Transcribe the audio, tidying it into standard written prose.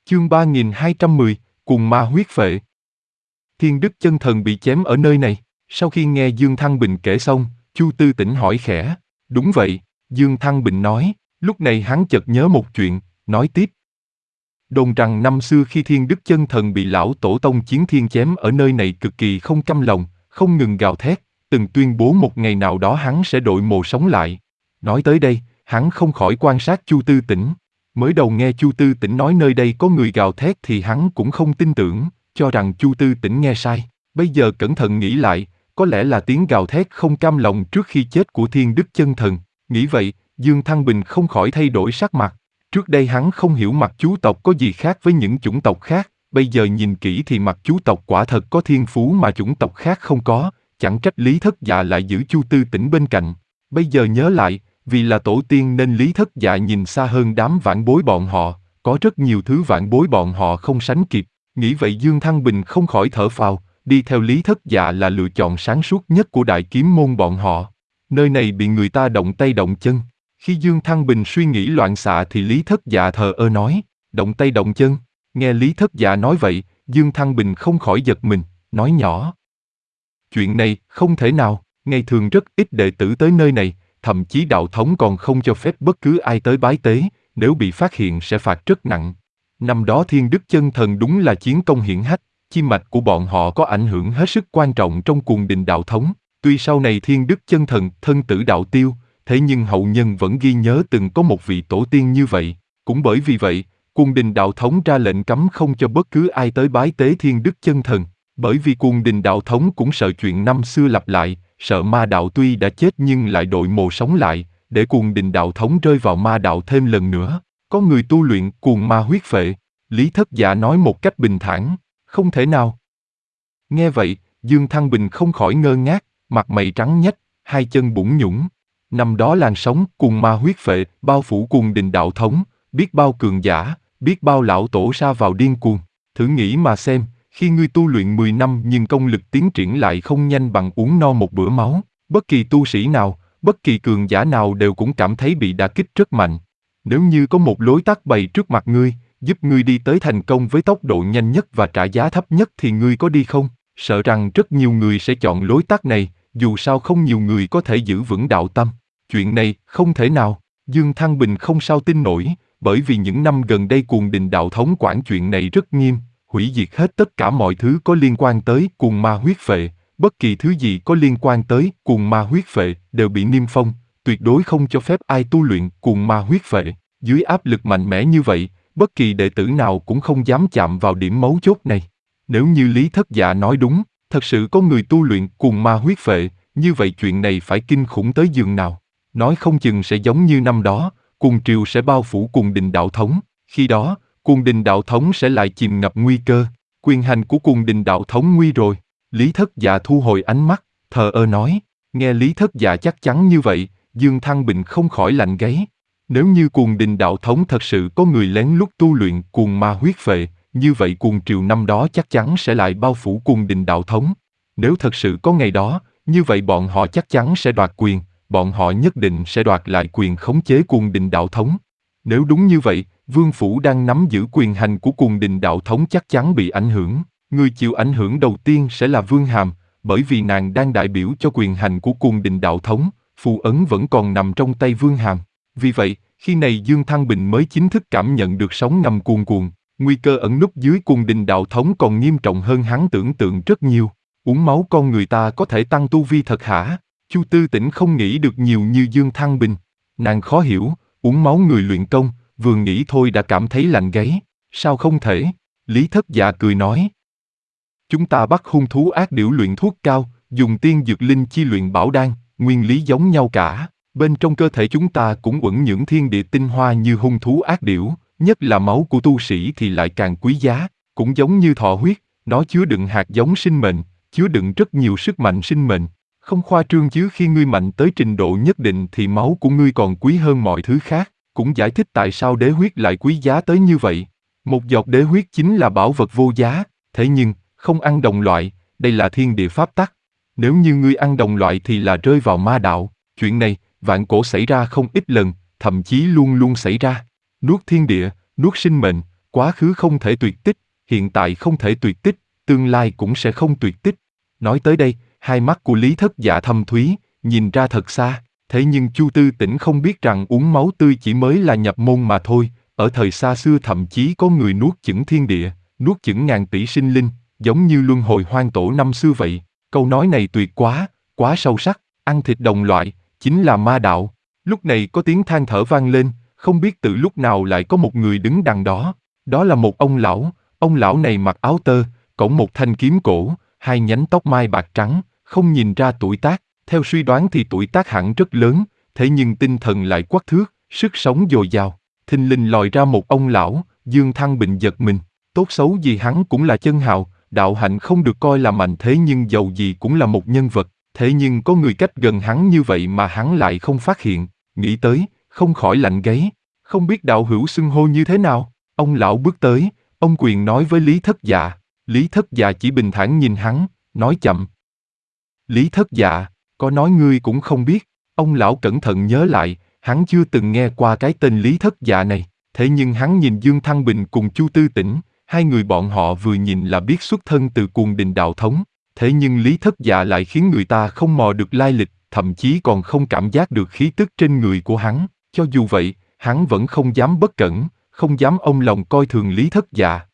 Chương 3210, Cùng ma huyết phệ. Thiên Đức Chân Thần bị chém ở nơi này. Sau khi nghe Dương Thăng Bình kể xong, Chu Tư Tĩnh hỏi khẽ. Đúng vậy, Dương Thăng Bình nói. Lúc này hắn chợt nhớ một chuyện, nói tiếp. Đồn rằng năm xưa khi Thiên Đức Chân Thần bị lão tổ tông Chiến Thiên chém ở nơi này cực kỳ không căm lòng, không ngừng gào thét, từng tuyên bố một ngày nào đó hắn sẽ đội mồ sống lại. Nói tới đây, hắn không khỏi quan sát Chu Tư Tĩnh. Mới đầu nghe Chu Tư Tĩnh nói nơi đây có người gào thét thì hắn cũng không tin tưởng, cho rằng Chu Tư Tĩnh nghe sai. Bây giờ cẩn thận nghĩ lại, có lẽ là tiếng gào thét không cam lòng trước khi chết của Thiên Đức Chân Thần. Nghĩ vậy, Dương Thăng Bình không khỏi thay đổi sắc mặt. Trước đây hắn không hiểu mặt chú tộc có gì khác với những chủng tộc khác, bây giờ nhìn kỹ thì mặt chú tộc quả thật có thiên phú mà chủng tộc khác không có, chẳng trách Lý Thất Dạ lại giữ Chu Tư Tĩnh bên cạnh. Bây giờ nhớ lại, vì là tổ tiên nên Lý Thất Dạ nhìn xa hơn đám vãn bối bọn họ, có rất nhiều thứ vãn bối bọn họ không sánh kịp. Nghĩ vậy Dương Thăng Bình không khỏi thở phào, đi theo Lý Thất Dạ là lựa chọn sáng suốt nhất của đại kiếm môn bọn họ. Nơi này bị người ta động tay động chân. Khi Dương Thăng Bình suy nghĩ loạn xạ thì Lý Thất Dạ thờ ơ nói, động tay động chân. Nghe Lý Thất Dạ nói vậy, Dương Thăng Bình không khỏi giật mình, nói nhỏ. Chuyện này không thể nào, ngày thường rất ít đệ tử tới nơi này, thậm chí đạo thống còn không cho phép bất cứ ai tới bái tế, nếu bị phát hiện sẽ phạt rất nặng. Năm đó Thiên Đức Chân Thần đúng là chiến công hiển hách, chi mạch của bọn họ có ảnh hưởng hết sức quan trọng trong cuồng đình đạo thống. Tuy sau này Thiên Đức Chân Thần thân tử đạo tiêu, thế nhưng hậu nhân vẫn ghi nhớ từng có một vị tổ tiên như vậy. Cũng bởi vì vậy, cuồng đình đạo thống ra lệnh cấm không cho bất cứ ai tới bái tế Thiên Đức Chân Thần. Bởi vì cuồng đình đạo thống cũng sợ chuyện năm xưa lặp lại, sợ ma đạo tuy đã chết nhưng lại đội mồ sống lại, để cuồng đình đạo thống rơi vào ma đạo thêm lần nữa. Có người tu luyện cuồng ma huyết phệ. Lý Thất Dạ nói một cách bình thản, không thể nào. Nghe vậy, Dương Thăng Bình không khỏi ngơ ngác, mặt mày trắng nhách, hai chân bủn nhũn. Năm đó làn sóng cuồng ma huyết phệ bao phủ cuồng đình đạo thống, biết bao cường giả, biết bao lão tổ sa vào điên cuồng. Thử nghĩ mà xem, khi ngươi tu luyện 10 năm nhưng công lực tiến triển lại không nhanh bằng uống no một bữa máu, bất kỳ tu sĩ nào, bất kỳ cường giả nào đều cũng cảm thấy bị đả kích rất mạnh. Nếu như có một lối tắt bày trước mặt ngươi, giúp ngươi đi tới thành công với tốc độ nhanh nhất và trả giá thấp nhất thì ngươi có đi không? Sợ rằng rất nhiều người sẽ chọn lối tắt này, dù sao không nhiều người có thể giữ vững đạo tâm. Chuyện này không thể nào, Dương Thăng Bình không sao tin nổi, bởi vì những năm gần đây cuồng đình đạo thống quản chuyện này rất nghiêm, hủy diệt hết tất cả mọi thứ có liên quan tới cuồng ma huyết phệ, bất kỳ thứ gì có liên quan tới cuồng ma huyết phệ đều bị niêm phong, tuyệt đối không cho phép ai tu luyện cuồng ma huyết phệ. Dưới áp lực mạnh mẽ như vậy, bất kỳ đệ tử nào cũng không dám chạm vào điểm mấu chốt này. Nếu như Lý Thất Dạ nói đúng, thật sự có người tu luyện cuồng ma huyết phệ, như vậy chuyện này phải kinh khủng tới giường nào. Nói không chừng sẽ giống như năm đó, cuồng triều sẽ bao phủ cuồng đình đạo thống, khi đó, cuồng đình đạo thống sẽ lại chìm ngập nguy cơ, quyền hành của cuồng đình đạo thống nguy rồi. Lý Thất Dạ thu hồi ánh mắt, thờ ơ nói, nghe Lý Thất Dạ chắc chắn như vậy, Dương Thăng Bình không khỏi lạnh gáy. Nếu như cuồng đình đạo thống thật sự có người lén lút tu luyện cuồng ma huyết phệ, như vậy cuồng triều năm đó chắc chắn sẽ lại bao phủ cuồng đình đạo thống. Nếu thật sự có ngày đó, như vậy bọn họ chắc chắn sẽ đoạt quyền, bọn họ nhất định sẽ đoạt lại quyền khống chế cuồng đình đạo thống. Nếu đúng như vậy, Vương Phủ đang nắm giữ quyền hành của cuồng đình đạo thống chắc chắn bị ảnh hưởng. Người chịu ảnh hưởng đầu tiên sẽ là Vương Hàm, bởi vì nàng đang đại biểu cho quyền hành của cuồng đình đạo thống, phù ấn vẫn còn nằm trong tay Vương Hàm. Vì vậy, khi này Dương Thăng Bình mới chính thức cảm nhận được sóng ngầm cuồn cuộn, nguy cơ ẩn núp dưới cuồng đình đạo thống còn nghiêm trọng hơn hắn tưởng tượng rất nhiều. Uống máu con người ta có thể tăng tu vi thật hả? Chu Tư Tĩnh không nghĩ được nhiều như Dương Thăng Bình. Nàng khó hiểu, uống máu người luyện công, vừa nghĩ thôi đã cảm thấy lạnh gáy. Sao không thể? Lý Thất Dạ cười nói. Chúng ta bắt hung thú ác điểu luyện thuốc cao, dùng tiên dược linh chi luyện bảo đan, nguyên lý giống nhau cả. Bên trong cơ thể chúng ta cũng uẩn nhưỡng thiên địa tinh hoa như hung thú ác điểu, nhất là máu của tu sĩ thì lại càng quý giá, cũng giống như thọ huyết, nó chứa đựng hạt giống sinh mệnh, chứa đựng rất nhiều sức mạnh sinh mệnh. Không khoa trương chứ khi ngươi mạnh tới trình độ nhất định thì máu của ngươi còn quý hơn mọi thứ khác, cũng giải thích tại sao đế huyết lại quý giá tới như vậy. Một giọt đế huyết chính là bảo vật vô giá, thế nhưng, không ăn đồng loại, đây là thiên địa pháp tắc. Nếu như ngươi ăn đồng loại thì là rơi vào ma đạo, chuyện này, vạn cổ xảy ra không ít lần, thậm chí luôn luôn xảy ra. Nuốt thiên địa, nuốt sinh mệnh, quá khứ không thể tuyệt tích, hiện tại không thể tuyệt tích, tương lai cũng sẽ không tuyệt tích. Nói tới đây, hai mắt của Lý Thất Dạ thâm thúy, nhìn ra thật xa, thế nhưng Chu Tư Tĩnh không biết rằng uống máu tươi chỉ mới là nhập môn mà thôi, ở thời xa xưa thậm chí có người nuốt chửng thiên địa, nuốt chửng ngàn tỷ sinh linh, giống như luân hồi hoang tổ năm xưa vậy. Câu nói này tuyệt quá, quá sâu sắc, ăn thịt đồng loại, chính là ma đạo. Lúc này có tiếng than thở vang lên, không biết từ lúc nào lại có một người đứng đằng đó. Đó là một ông lão này mặc áo tơ, cõng một thanh kiếm cổ, hai nhánh tóc mai bạc trắng, không nhìn ra tuổi tác, theo suy đoán thì tuổi tác hẳn rất lớn, thế nhưng tinh thần lại quắc thước, sức sống dồi dào. Thình lình lòi ra một ông lão, Dương Thăng Bình giật mình, tốt xấu gì hắn cũng là chân hào, đạo hạnh không được coi là mạnh thế nhưng dầu gì cũng là một nhân vật, thế nhưng có người cách gần hắn như vậy mà hắn lại không phát hiện, nghĩ tới, không khỏi lạnh gáy, không biết đạo hữu xưng hô như thế nào. Ông lão bước tới, ông quyền nói với Lý Thất Dạ. Lý Thất Dạ chỉ bình thản nhìn hắn, nói chậm. Lý Thất Dạ, có nói ngươi cũng không biết. Ông lão cẩn thận nhớ lại, hắn chưa từng nghe qua cái tên Lý Thất Dạ này, thế nhưng hắn nhìn Dương Thăng Bình cùng Chu Tư Tĩnh, hai người bọn họ vừa nhìn là biết xuất thân từ Cuồng Đình đạo thống, thế nhưng Lý Thất Dạ lại khiến người ta không mò được lai lịch, thậm chí còn không cảm giác được khí tức trên người của hắn, cho dù vậy, hắn vẫn không dám bất cẩn, không dám ôm lòng coi thường Lý Thất Dạ.